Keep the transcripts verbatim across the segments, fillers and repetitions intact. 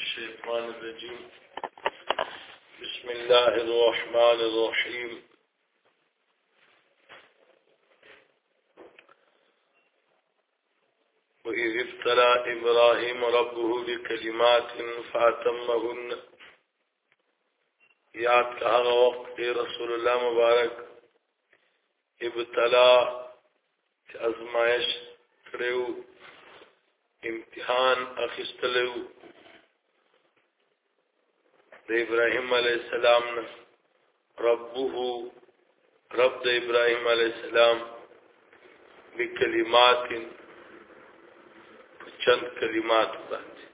الشيطان الرجيم بسم الله الرحمن الرحيم وإذ ابتلى إبراهيم ربه بكلمات فأتمهن یاد کا هغه وخت رسول الله مبارک ابتلا ازمایش کړو امتحان اخیستلو د ابراهيم عليه السلام ربه رب د ابراهيم عليه السلام بکلمات چند کلمات باندې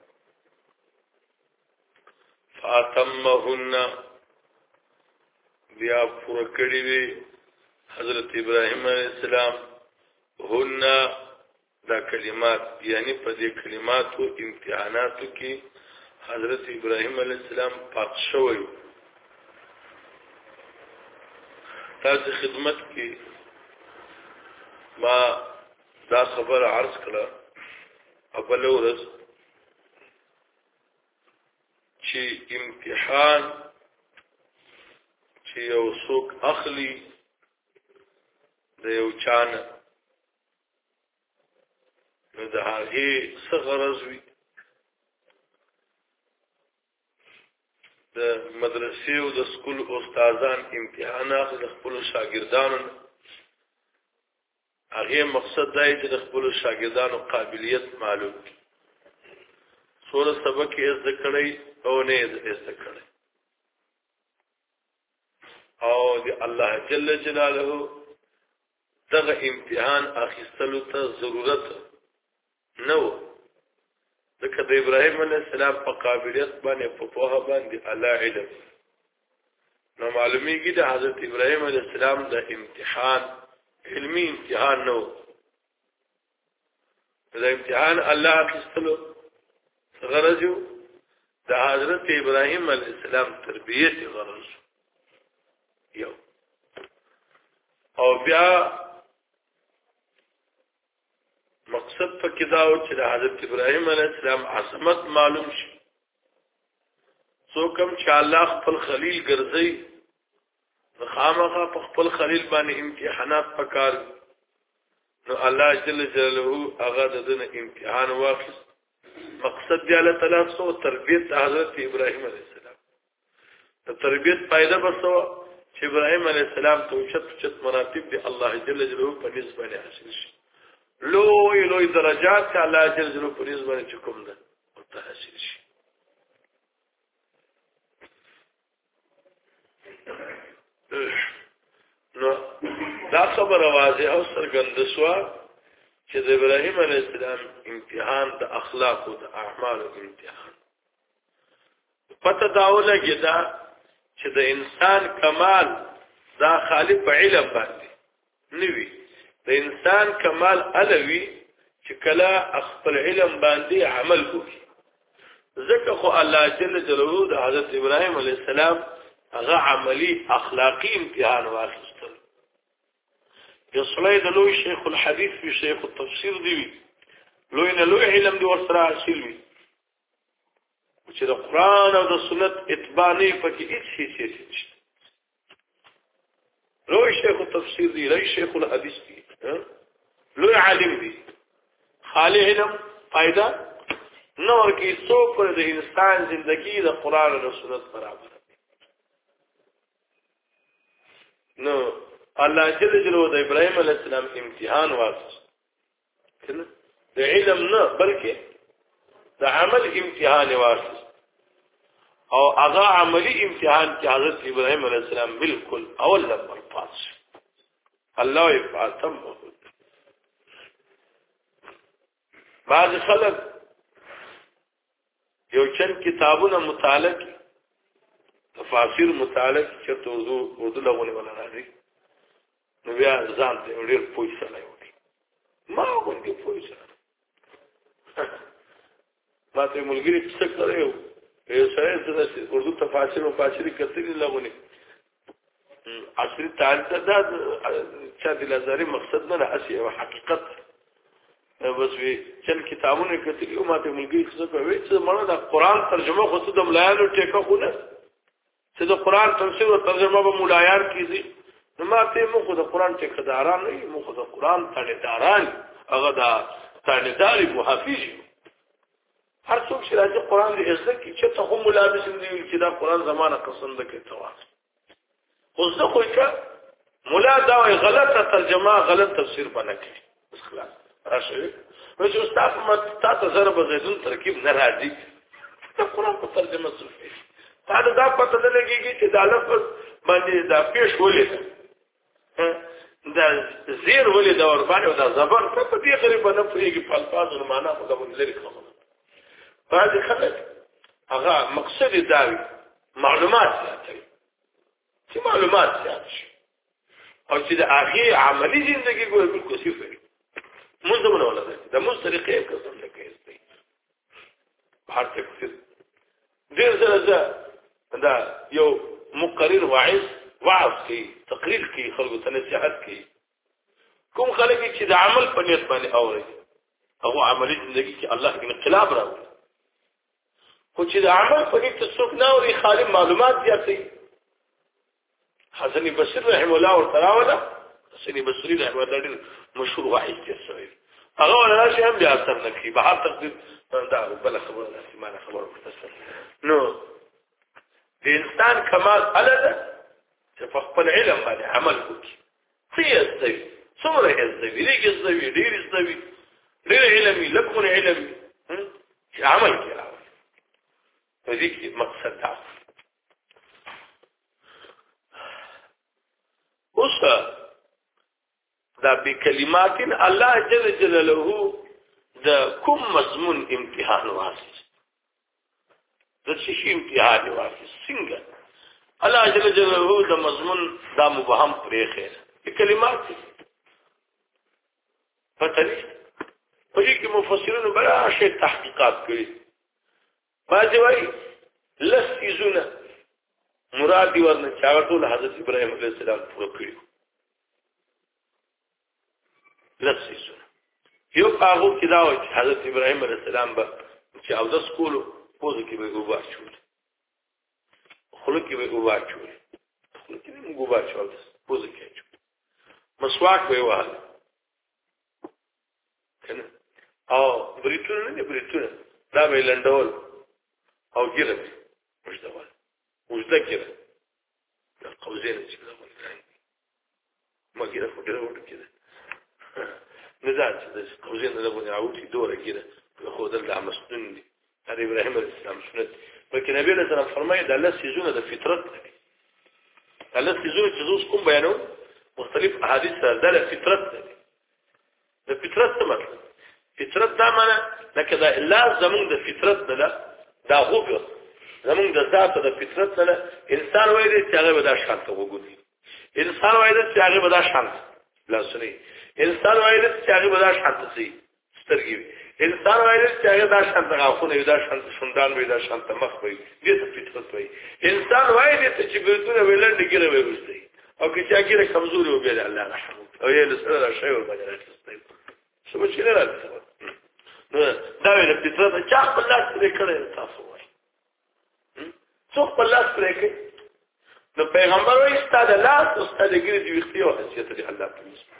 فاتمهن بیا پورا کړی وی حضرت ابراهيم عليه السلام هن دا کلمات یعنی په دې کلماتو امتحاناتو کې حضرت ابراهيم عليه السلام پات شوی تاسو خدمت کې ما دا خبر عرض کړه اول ورځ چې امتحان چې یو څوک اخلي د یو چانه نو د هغه څه غرض وي د مدرسې او د سکول استادان امتحان اخلي د خپل شاګردانو هغه مقصد دی چې د خپل شاګردانو قابلیت معلوم سوره سبق یې زده کړی او نه یې زده کړی او دی الله جل جلاله دغه امتحان اخیستلو ته ضرورت نو ځکه د ابراهيم عليه السلام په قابلیت باندې په پوهه باندې الله علم نو معلومیږي د حضرت ابراهيم عليه السلام د امتحان علمي امتحان نو د امتحان الله اخیستلو غرض د حضرت ابراهيم عليه السلام تربيت غرض یو او بیا مقصد پکې دا و چې د حضرت ابراهيم عليه السلام عظمت معلوم شي څو کوم چې الله خپل خلیل ګرځي خامخا په خپل خلیل باندې امتحانات پکار نو الله جل جلاله هغه دغه امتحان واخیست مقصد دی الله تعالی سو تربیت حضرت ابراهيم عليه السلام د تربیت فائدہ بسو چې ابراهيم عليه السلام ته چت چت مراتب دی الله جل جلاله په نسبت باندې حاصل شي لوی لوی درجات چې الله جل جلاله په نسبت باندې کوم ده او ته حاصل شي نو دا خبر واضح او سرګند شو چې د ابراهيم عليه السلام امتحان د اخلاق او د اعمال امتحان پته داوله کې دا چې د انسان کمال دا خالق په علم باندې نوي د انسان کمال الوی چې کله خپل علم باندې عمل کوي ځکه خو الله جل جلاله د حضرت ابراهيم عليه السلام هغه عملی اخلاقی امتحان واخیستل یو سړی د لوی شیخ الحدیث وی شیخ التفسیر دی لوی نه لوی علم دی ورسره حاصل وي چې د قران او د سنت اتباع نه پکې هیڅ هیڅ نشته لوی شیخ التفسیر دی لوی شیخ الحدیث دی لوی عالم دی خالی علم فائدہ نور کې څو پر د انسان ژوندۍ د قران او سنت برابر نو الله جل جلاله د ابراهيم عليه السلام امتحان واخیست کنه د علم نه بلکې د عمل امتحان واخیست او هغه عملی امتحان چې حضرت ابراهيم عليه السلام بالکل اول نمبر پاس الله یې فاطم بعض خلک یو چند کتابونه مطالعه تفاسیر مطالعه چې توضو اردو لغونه ولا راځي نو بیا ځان ته ډېر پوښتنه سره وي ما وګورم پوښتنه ما ته ملګری څه کړو یو سره چې اردو تفاسیر او فاسری کتلې لغونه عصري تعریف دا چې د لزاري مقصد نه اسی او حقیقت بس وی چل کتابونه کتلي او ماته ملګری څه کوي چې مړه د قران ترجمه خو څه د ملایانو ټیکه خو نه چې د قران تفسیر او ترجمه به ملایان کیږي نو ماته مو خو د قران ټیکه داران نه مو خو د قران تړیداران هغه د تړیداري محافظ هر څوک چې راځي قران دې عزت کی چې ته هم ملابس دي چې دا قران زمانه قسم ده کې تواس خو زه خو که مولا دا غلطه ترجمه غلط تفسیر بنکړي بس خلاص راشه نو چې استاد مت تاسو سره به زیدون ترکیب نه راځي دا قرآن په ترجمه صوفي دا دا پته نه لګيږي چې دا لفظ باندې دا پیش ولې دا زیر ولې دا ور باندې دا زبر په دې غریب نه پریږي په الفاظ او معنا په دغه لري خبره بعض خلک هغه مقصد دا معلومات زیاتوي چې معلومات زیات شي او چې د هغه عملی ژوندۍ ګورې بالکل صفر منځ مونږ ولا ده د موږ طریقې قسم نه کوي هر څه ډیر زړه دا یو مقرر واعظ وعظ کوي تقریر کوي خلکو ته نصيحت کوي کوم خلک چې د عمل په نیت باندې اوري هغه عملي ژوندۍ کې الله انقلاب راوړي خو چې د عمل په نیت څوک نه اوري خالي معلومات زیاتوي حسن بصری رحم الله تعالی حسن بصری رحم الله ډېر مشهور واحد دی هغه ولا شي هم بیا اثر نه کوي به هر تقدیر دا بل خبره ده سیمانه خبره مختصر نو د انسان کمال الله چې په خپل علم باندې عمل وکړي څه یې څومره یې زوی لري زوی ډېر زوی ډېر علمي لکه علمي چې عمل کوي په دې کې مقصد دا اوس دا بکلمات الله جل جلاله دا کوم مضمون امتحان واسي د شي امتحان واسي څنګه الله جل جلاله دا مضمون دا مبهم پرې خیر کلمات فتري په دې کې مفسرین بلا شي تحقیقات کوي باندې وایي لسیزونه مراد دی ورنه چاغټول حضرت ابراهيم عليه السلام پوره کړی لسیزونه یو هغه کې دا و چې حضرت ابراهيم عليه السلام به چې او د سکولو پوزو کې به وبا چول خلک کې به وبا چول خلک کې به وبا چول پوزو کې چول مسواک به وهل کنه او بریتونه نه بریتونه دا به لندول او ګیره مشتوال وجده ګیره دا قوزین چې دا ولای ما ګیره خو ډیره وټه کېده نه دا چې د قوزین نه بونه عوتي دوره ګیره خو دلته مسنون دي هغه ابراهيم عليه السلام سنت بلکې نبی له سلام فرمایي د الله سيزونه د فطرت دي الله سيزونه چې زوس کوم بیانو مختلف احاديث سره د فطرت دي د فطرت څه مطلب فطرت دا معنی لکه دا الله زمون د فطرت نه دا غوګه زمونږ د ذات د فطرت سره انسان وایي چې هغه به دا شانت وګوري انسان وایي چې هغه به دا شانت لاسنی انسان وایي چې هغه به دا شانت سي سترګي انسان وایي چې هغه دا شانت غاخونه دا شانت شوندان وي دا شانت مخ وي دې ته فطرت وایي انسان وایي چې ګرځونه ویلند ګره وي وستي او چې هغه کمزوري وي به الله رحم او یې لسره شی ور باندې راځي څه چې نه راځي نو دا ویل فطرت چې خپل لاس پرې کړی تاسو څوک په لاس پرې کوي نو پیغمبر وایي ستاسو لاس او ستاسو ګری دی وختي او حیثیت دی الله په نس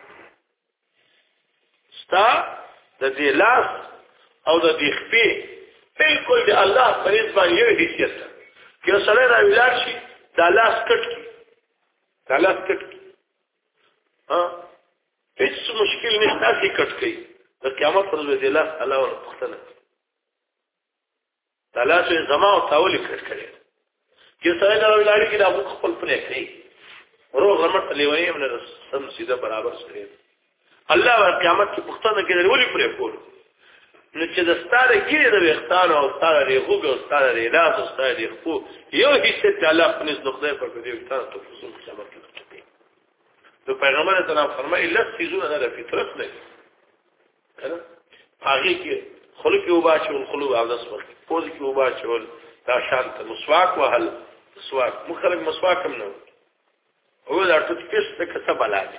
ستا د دې لاس او د دې خپې بالکل دی الله په نس باندې یو حیثیت کې سره را ویلار شي د لاس کټ کی د لاس کټ کی ها هیڅ مشکل نشته چې کټ کی د قیامت پر ورځ دی لاس الله ور پختنه د لاس زما او تاول کټ کړي چې سره دا ویلاری کې دا خپل پرې کوي ورو غمت لیوي من سم سیده برابر سره الله ور قیامت کې پښتنه کې ولې پرې کول نو چې د ستاره کې د وختانو او ستاره ریغوګ او ستاره ریلاس او ستاره ریخو یو هیڅ ته الله په نس نقطه پر دې وختانو تفصیل قیامت کې کوي نو پیغمبر تعالی فرمایي لږ سيزونه د فطرت نه کنه هغه کې خلق یو باچول خلق او داس وخت پوز کې یو باچول دا شانت مسواک وهل مسواک مخرج مسواک هم نه او دا ټوت پیس څه څه بلاج په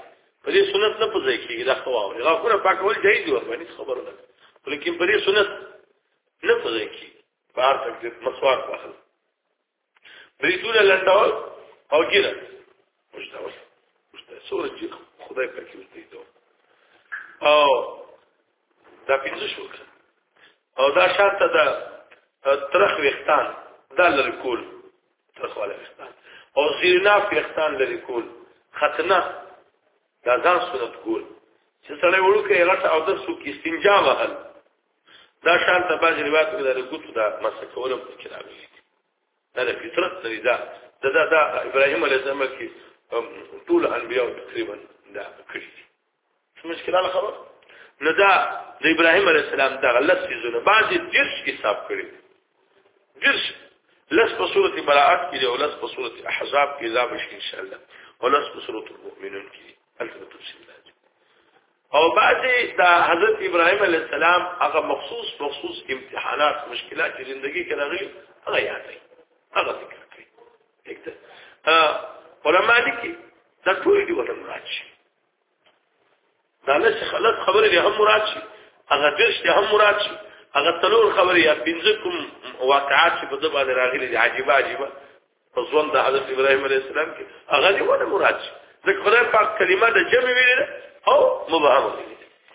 په دې سنت نه پځای کیږي دا خو او غاخونه پاکول جایز دی ورباندې خبره ده لیکن په دې سنت نه پځای کیږي بار تک مسواک واخل بریتونه لټول او ګیره مشتاق مشتاق سورج خدای پاک دې ته او دا پینځه شو او دا شانته دا ترخ وختان دا لري کول ترخ والا وختان او زیرناف وختان لري کول ختنه دا ځان سنت کول چې سړی وړو کې غټ او د سو کې استنجا وهل دا شانته باز روایت کې دا ګوتو دا مسکول په کې راغلي دا د فطرت طریقه دا دا دا ابراهيم عليه السلام کې ټول انبيو تقریبا دا کړی څه مشکله خبر نو دا د ابراهيم عليه السلام دا غلط سيزونه بعضي درس حساب کړی درس لس په سورته براءت کې او لس په سورته احزاب کې ځاب شي ان شاء الله او لس په سورته المؤمنون کې البته تفصیل لازم او بعضي دا حضرت ابراهيم عليه السلام هغه مخصوص مخصوص امتحانات مشکلات چې ژوندۍ کې راغلي هغه یادای هغه فکر کوي دغه علماء دي دا ټول دي وته مراد شي دا نه خلک خبره دي هم مراد شي هغه درس دي هم مراد شي هغه تلور خبره یا پنځه کوم واقعات چې په دغه باندې راغلي دي عجيبه عجيبه په ځوان د حضرت ابراهيم عليه السلام کې هغه دي وته مراد شي ځکه خدای پاک کلمه د جمع ویل او مبهم ویل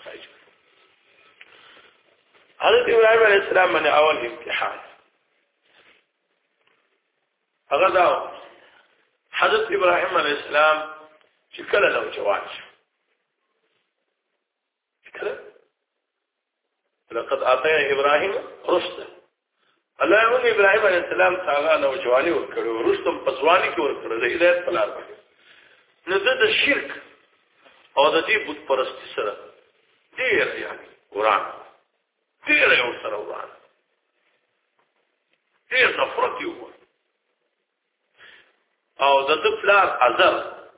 حضرت ابراهيم عليه السلام باندې اول امتحان هغه دا حضرت ابراهيم عليه السلام چې کله نو جوان شو کله لقد اعطينا ابراهيم رشدا الله يقول ابراهيم عليه السلام څنګه نو جواني ورکړو رشتم په ځواني کې ورکړو د هدایت په لار باندې نو د شرک او د دې بت پرستی سره ډیر یعنی قران ډیر یو سره قران ډیر نفرت یو او د خپلار عذاب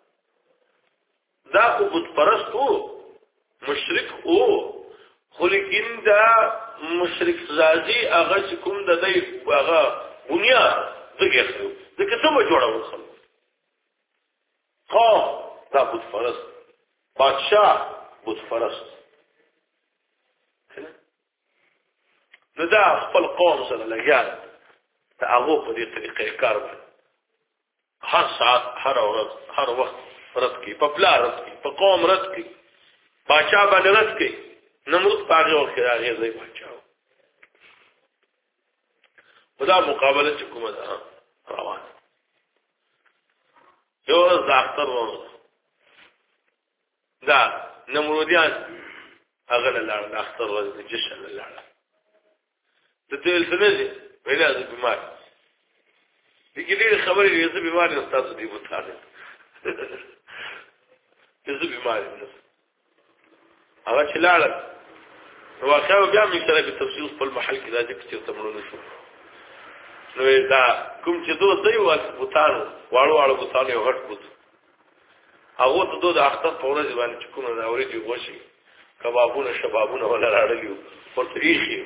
دا کو بت پرست وو مشرک وو خو لیکن دا مشرک زازي هغه کوم د دې هغه بنیاد دغه خو دغه څه جوړول خلک قوم دا بت پرست بادشاہ بت پرست نو دا خپل قوم سره لګیان دا هغه په دې طریقې کار وکړي هر ساعت هر ورځ هر وخت رد کی په پلا رد کی په قوم رد کی بادشاہ باندې رد کی نمرود پاغه او خراغه ځای بادشاہ خدا مقابله چې کومه ده روان یو زاختر وو دا نمرودیان هغه لاړ اختر ورځ جشن لاړ د دې سمې ویلا د بیمار دغه دې خبرې یې زه بیمار یم تاسو دې وتاله زه بیمار یم هغه چې لاړ واقعا بیا موږ سره په تفصیل خپل محل کې راځي چې تمرونه شو نو دا کوم چې دوه ځای وتاله واړو واړو وتاله یو غټ بوت هغه ته دوه د اختر په ورځ باندې چې کومه دا ورځي وشي کبابونه شبابونه ولا راړلیو ورته یې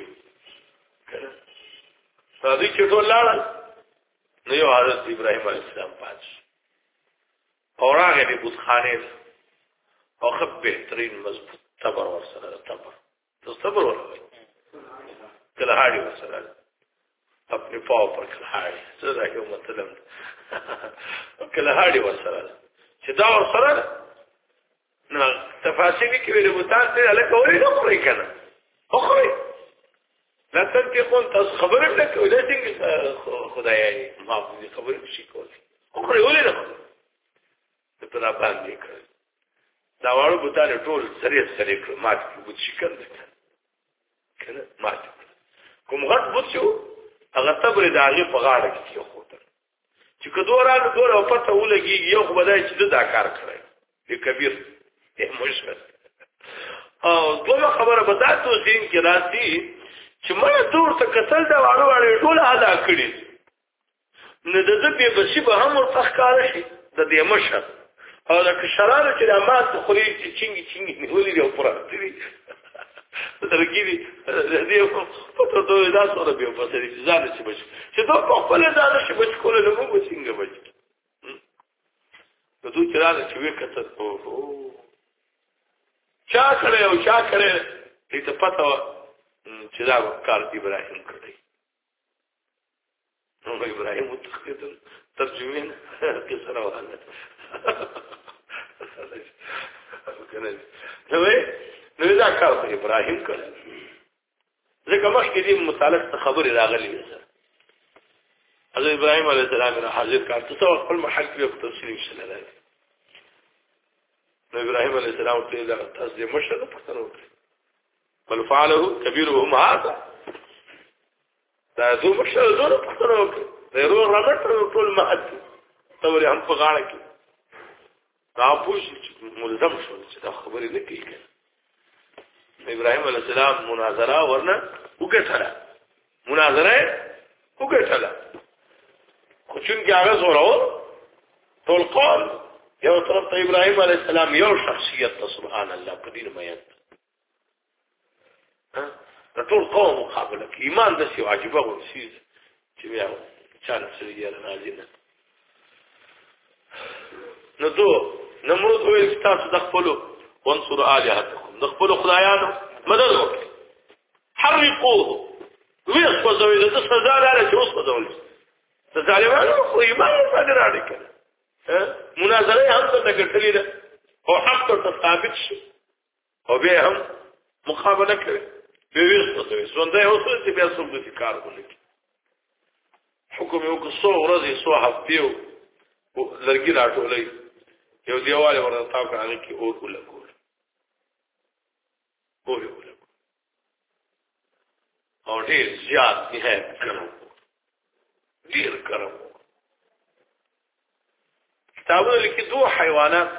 راځي چې ټول لاړ نو یو حضرت ابراهيم عليه السلام پاتې اور هغه د بوت خانه او خپ بهترین مضبوط صبر ورسره صبر تو صبر ورسره کله هاړي ورسره خپل پاو پر کله هاړي څه دا یو مطلب کله هاړي ورسره چې دا ورسره نو تفاصیل کې ویل بوتان ته الکه ورې نه خوري کنه خوري لا تنتقون تاسو خبرې نه کوي دا څنګه خدای ما دې خبرې شي کوي خوري ولې نه خوري ته په باندې کوي دا وړو بوتان ټول سریع سریع مات بوت شکل ده کنه مات کوم غټ بوت شو هغه تبر داغه په غاړه کې یو خوته چې کدورانو دوره او پته ولګي یو خو بدای چې دا کار کړی دی کبیر یې مشکل او دوه خبره به تاسو زین کې راځي چې مړه دور ته قتل دا وړو وړو ټول ادا کړی نه د دې په شی به هم ورتخکار شي د دې مشر او د کشرانو چې د مات خوري چې چنګي چنګي نیولې دی او پراته دي درګيري دې په تو ته دا سره به په سړي ځان چې بچ چې دا په خپل ځان چې بچ کول نه مو څنګه بچ نو دوی چې راځي چې وکړه او چا کړي او چا کړي دې ته پته و چې دا کار ابراهیم کړی نو ابراهیم متخذ ترجمین کې سره وانه کنه نو نو دا کار ابراهیم کړی ځکه مخکې دې متعلق خبرې راغلي ده حضرت ابراهیم علیه السلام را حاضر کړ ته خپل محل کې په تفصیل شته راځي نو ابراهیم علیه السلام ته لا تاسو دې مشره پښتنه وکړي بل فعله كبيرهم هذا دا زو مشره زو پښتنه وکړي ضرور راغټ ټول مهد توري هم په غاړه کې تاسو ملزم شو چې دا خبرې نه کوي ابراهیم علیه السلام مناظره ورنه وکړه مناظره وکړه خو چون کې هغه زوراو ټول قول یو طرف ته ابراهیم علیه السلام یو شخصیت سبحان الله په دې مېت ها ټول قوم مقابله کې ایمان د سی واجبه و شي چې بیا چان سره یې راځي نو دو نمرود ویل تاسو د خپل وانصر الهاتکم د خپل خدایانو مدد وکړئ حرقوه ویس په زوی د سزا لاره چې اوس په ډول د ظالمانو خو ایمان باندې راړي کړه مناظره هم ته کټلې ده او حق ته ثابت شو او به هم مقابله کوي به ویس په زوی څنګه اوس چې بیا څوک د کار کوي حکم یو کو څو ورځې څو هفتې لرګي راټولې یو دیوال ورته تاو کړی کې اور ولګول اور ولګول او ډیر زیات نه کړو ډیر کړو کتابونه لیکي دوه حیوانات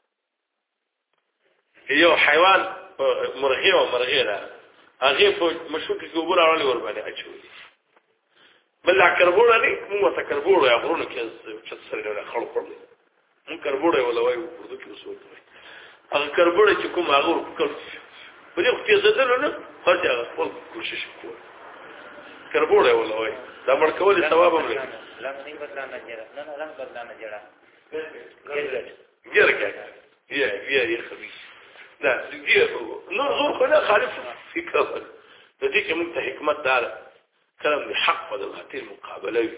یو حیوان مرغی او مرغیره هغه په مشوک کې وګور اورل ور باندې اچولي بل کربوړه نه مو ته کربوړه یا غرونه کې چې سره له خړ خړ مون کربوړه ولا وای په دې کې وسوي هغه کربوړه چې کوم هغه کړ په دې کې زدل نه خرج هغه خپل کوشش وکړ کربوړه ولا وای دا مړ کول ثواب هم لري لم نه بدلانه جره نه نه لم بدلانه جره ګرګه یې یې یې خبيث دا دې نور زور خو نه خالف فکر د دې کې موږ ته حکمت دار کلم حق په دغه مقابله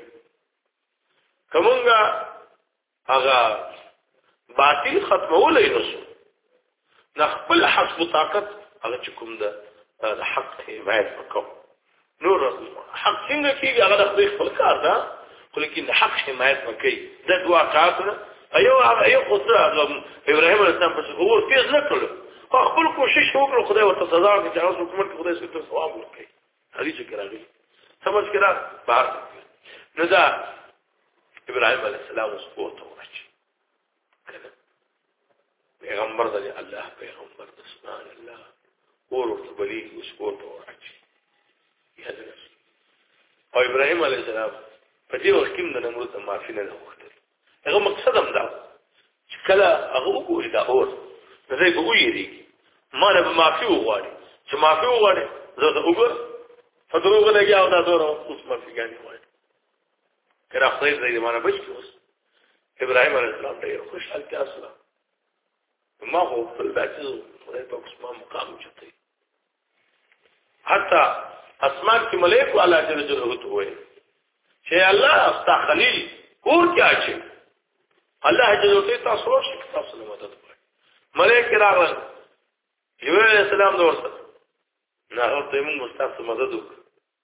کومه هغه باطل ختمولای نشو نخپل حسب طاقت هغه کوم د حق حمایت وکړو نور حق څنګه کیږي هغه د خپل کار ده خو لیکن حق حمایت وکړي د دوا کارونه ایو ایو خدای ابراهیم علیه السلام په هو تیز نه کړو خپل کوشش وکړو خدای ورته سزا ورکړي چې هغه حکومت خدای ستاسو ثواب ورکړي هغه چې راغلی سمجھ کړه بهر نو دا ابراهیم علیه السلام سپورت ورچ کله پیغمبر دی الله پیغمبر سبحان الله اور ورته بلی سپورت ورچ یاد او ابراهیم علیه السلام په دې وخت کې د نمرود معافی نه وغوښتل هغه مقصد هم دا چې کله هغه وګوري دا اور زه به ویریږي ما نه معافی وغواړي چې معافی وغواړي زه ته وګور فدروغ لګي او دا دورو اوس معافی غاني وای کړه خدای دې مانه بچ اوس ابراهیم علیه السلام ډېر خوشحال کیسه ما هو په داسې خدای په اسمان مقام چته حتی اسمان کې ملائکه الله جل جلاله ته وایي چې الله استا خلیل اور کیا چې الله جل جلاله تاسو ورشي تاسو له مدد وایي ملائکه راغلل جبرائیل علیه السلام د ورسره نه ورته موږ مستاسو مدد وکړو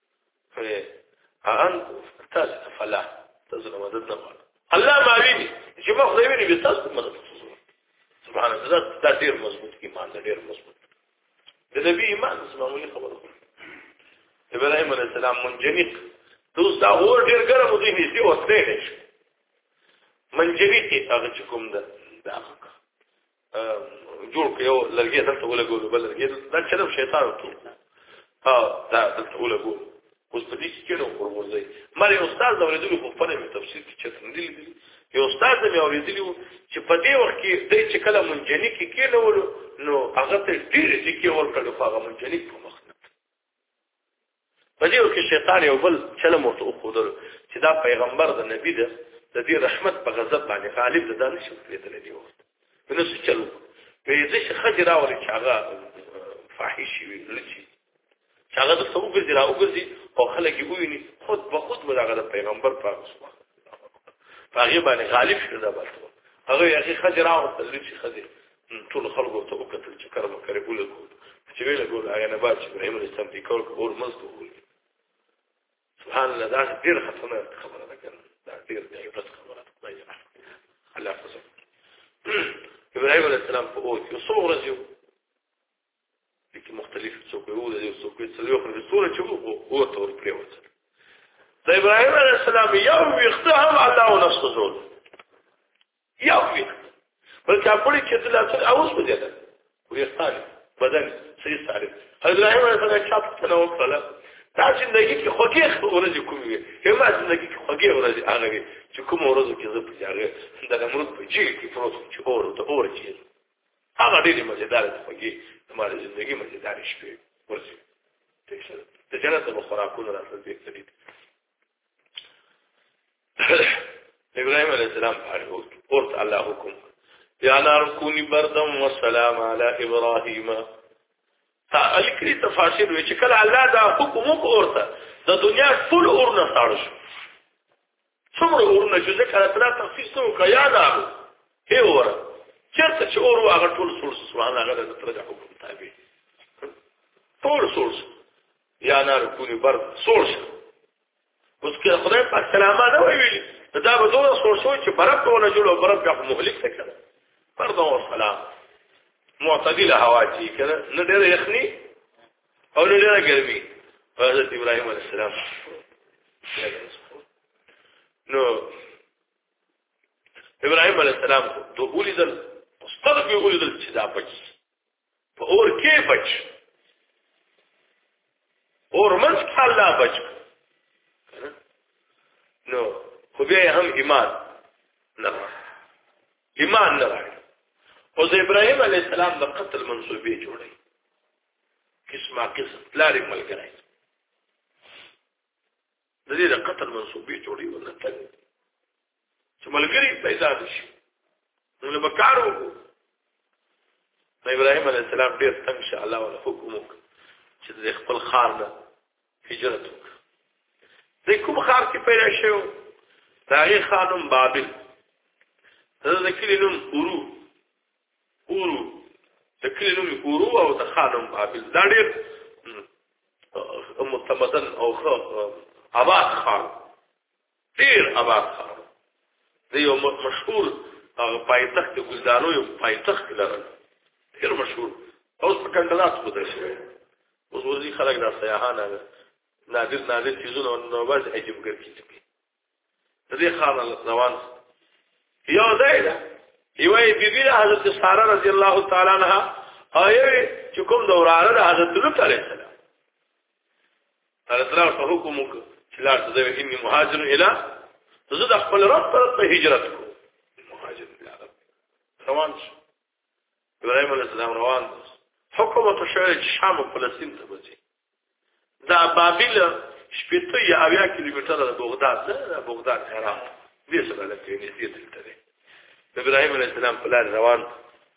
ان تاسو فلا تاسو مدد نه غواړئ الله ما ویني چې ما خدای ویني به تاسو مدد وکړو سبحان الله دا ډېر مضبوط ایمان ډېر مضبوط د نبی ایمان معمولی خبره ابراهیم علیه السلام منجنیق دوست دا اور ډېر ګرم و دوی نږدې وسته شي منجنیق هغه کوم ده دا جوړ کيو لرګي دلته ولګول بل لرګي دا چرته شیطان وکړي ها دا دلته ولګول اوس په دې کې نو ورورځي مې استاد اوریدلو په فن می تفسیر کې چته ندی یو استاد مې اوریدلو چې په دې وخت کې د چې کله منجنیق کې کېنول نو هغه ته ډېر ځکه ورکړو هغه منجنیق په مخ نه په دې وخت کې شیطان یو بل چلم ورته خودل چې دا پیغمبر د نبی ده د دې رحمت په غضب باندې غالب ده نه شو کېدل دی وخت نو څه چلو په دې چې خجرا ولې چې هغه فاحش وي لچی چې هغه د څو ګرځي راو ګرځي او خلک یې ویني خود به خود به هغه پیغمبر پاک هغه باندې غالب شو دا بس هغه یې خجرا او لچی خجر ټول خلکو ته وکړل چې کارو کوي ګول چې ویل ګول هغه نه باندې ابراهيم عليه السلام د کول اور مزدو سبحان الله دا ډیر خطرناک خبره ده دا ډیر د عبرت خبره ده خدای دې الله حافظ ابراهيم عليه السلام په اوت یو څو ورځې کې مختلف څوک یو د یو څوک څه یو خو صورت چې او تور پریوت د ابراهيم عليه السلام یو یختهم الله نفس زول یو وخت بلکې خپل چې د لاس اوس بده و یختال بدن صحیح ساري ابراهيم عليه السلام چاپ تنو کړل دا ژوندۍ کې خوږه ورځې کومې هما ژوندۍ کې خوږه ورځې هغه چې کوم ورځو کې زه په ځای د امرود په جیل کې پروت چې اور ته اور چي هغه ډېر مزیدار خوږه زموږ ژوندۍ مزیدار شپې ورځي ته جنت د خوراکونو راځي دې ابراهيم عليه السلام فرمود قلت الله حكم يا نار كوني بردا وسلام على ابراهيم الکری تفاسیر وی چې کله الله دا حکم وکړه د دنیا ټول اور نه ساړ شو څومره اور نه چې کله تر تخصیص نو کیا نه هي اور چرته چې اور هغه ټول سورس سبحان الله د تر حکم تابع ټول سورس یا نار کونی بر سورس اوس کې خدای په سلامه نه ویلي دا به دوه سورسو چې برب ته نه جوړو برب په مهلک څه کړه پردو والسلام معتدله هوا چې کنه نه ډېر یخني او نه ډېر ګرمي حضرت ابراهيم عليه السلام نو ابراهيم عليه السلام ته ولیدل مستقب ولیدل چې دا بچ په اور کې بچ اور منځ الله بچ نو خو بیا هم ایمان نه ایمان نه راځي او د ابراهيم عليه السلام د قتل منسوبې جوړي قسمه قسم لاري ملګری د دې د قتل منسوبې جوړي ولته چې ملګری پیدا شي نو به کارو ابراهيم عليه السلام ډېر څنګه انشاء الله ولا حکم چې د خپل خار نه هجرت وکړي د کوم خار کې پیدا شو تاریخ خانم بابل دا کلی نوم اورو اورو د کلی نوم اورو او د خانم بابل دا ډېر متمدن او آباد خان ډېر آباد خان دی یو مشهور پایتخت ګلدانو یو پایتخت لرل ډېر مشهور اوس په کندلات بدل شوی اوس ورځي خلک دا سیاحان نادر نادر چیزونه نو باز عجیب ګرځي د دې خان روان یو ځای ده یو بیبي د حضرت ساره رضی الله تعالی عنها آیه چې کوم دورانه د حضرت لوط علیه السلام تعالی ته حکم وکړ چې لا تزوی اني مهاجر اله زه د خپل رب ته هجرت کوم مهاجر اله روان شو ابراهيم عليه السلام روان حکومت شوی شام او فلسطین ته وځي دا بابل شپږ یا اویا کیلومتره د بغداد نه بغداد عراق دې سره لکه نږدې دلته دی ابراهيم عليه السلام په لار روان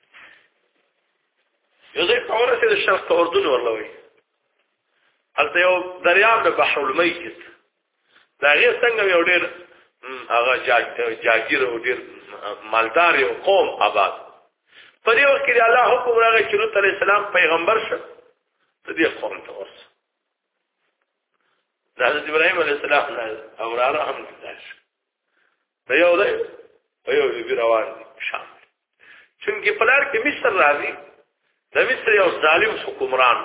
یو ځای په ورته د شرق اردن ورلوي هلته یو دریاب د بحر المیت دا غیر څنګه یو ډېر هغه جاګیر او ډېر مالدار یو قوم آباد په دې وخت کې الله حکم راغی چې لوط علیه السلام پیغمبر شه ته دې قوم ته ورسه د حضرت ابراهيم عليه السلام او را هم داش دا یو دی یو دی روان شام څنګه په لار کې مصر راځي د مصر یو ظالم حکمران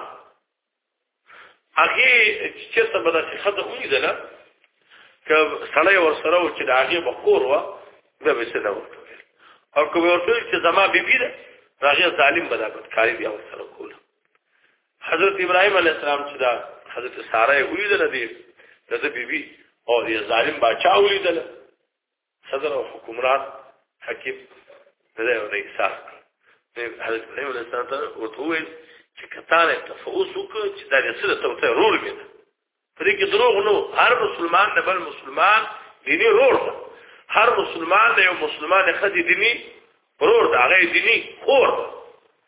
هغه چې څه بده چې خدای ولیدله ک سړی ور سره و چې د هغه بکور و دا به څه دا ورته او کوم ورته چې زما بیبي ده هغه ظالم بدابت کاری بیا ور سره کوله حضرت ابراهيم عليه السلام چې دا حضرت ساره ولیدله دې د بیبي او دې ظالم بادشاہ ولیدله صدر او حکمران حکیم دغه رئیس حضرت ابراهيم عليه السلام ته وتوي چې کتاله تفوس وکړي چې دا د څه ته رول مې پرې کې دروغ نو هر مسلمان د بل مسلمان دیني رول هر مسلمان د یو مسلمان خدي دیني رول دا غي دیني خور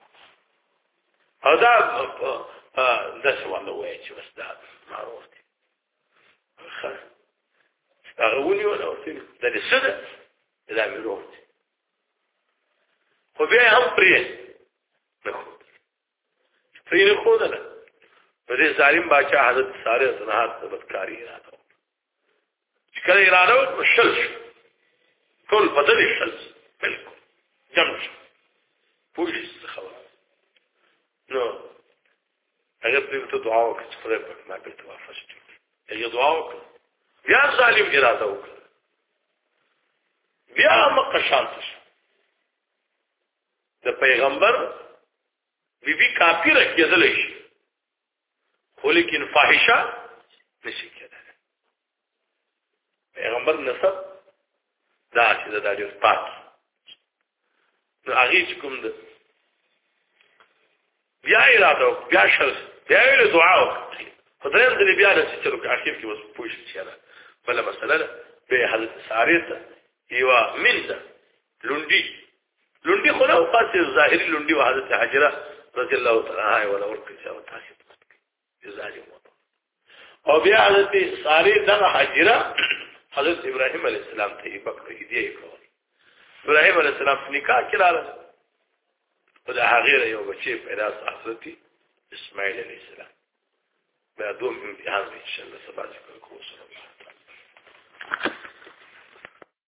او دا د څه والله وایي چې بس دا معروف دي خلاص هغه ونی ولا ورته د دې څه ده دا مې روح دي خو بیا هم پرې نه خو پرې نه خو ده په دې ظالم بادشاہ حضرت ساره زنهات د بدکاری اراده چې کله اراده وکړ شل ټول بدل شل بالکل جمع پولیس خبر نو هغه په تو دعا وکړه چې خدای پاک ما بیرته واپس کړي هغه دعا وکړه بیا ظالم اراده وکړه بیا مکه شانت شو د پیغمبر بیبي کافر کېدل شي خو لیکن فاحشه نشي کېدل پیغمبر نسب دا چې د دې پاک نو هغه چې کوم ده بیا اراده بیا شرط بیا ویل دعا وکړه خدای دې بیا د چې څلو اخر کې وس پوښ شي را بل مسله به حضرت ساره یو منده لوندي لوندي خو نه خاصه ظاهري لوندي حضرت حجره رضی الله تعالی عنها ولا ورکه او تاسو ظالم او بیا حضرت ساره دغه حجره حضرت ابراهيم عليه السلام ته یې پکړه هدیه کړو ابراهيم عليه السلام نکاح کړل خدای هغه یو بچی پیدا حضرت اسماعیل علیه السلام بیا دوم امتحان ان شاء الله سبا ذکر کوو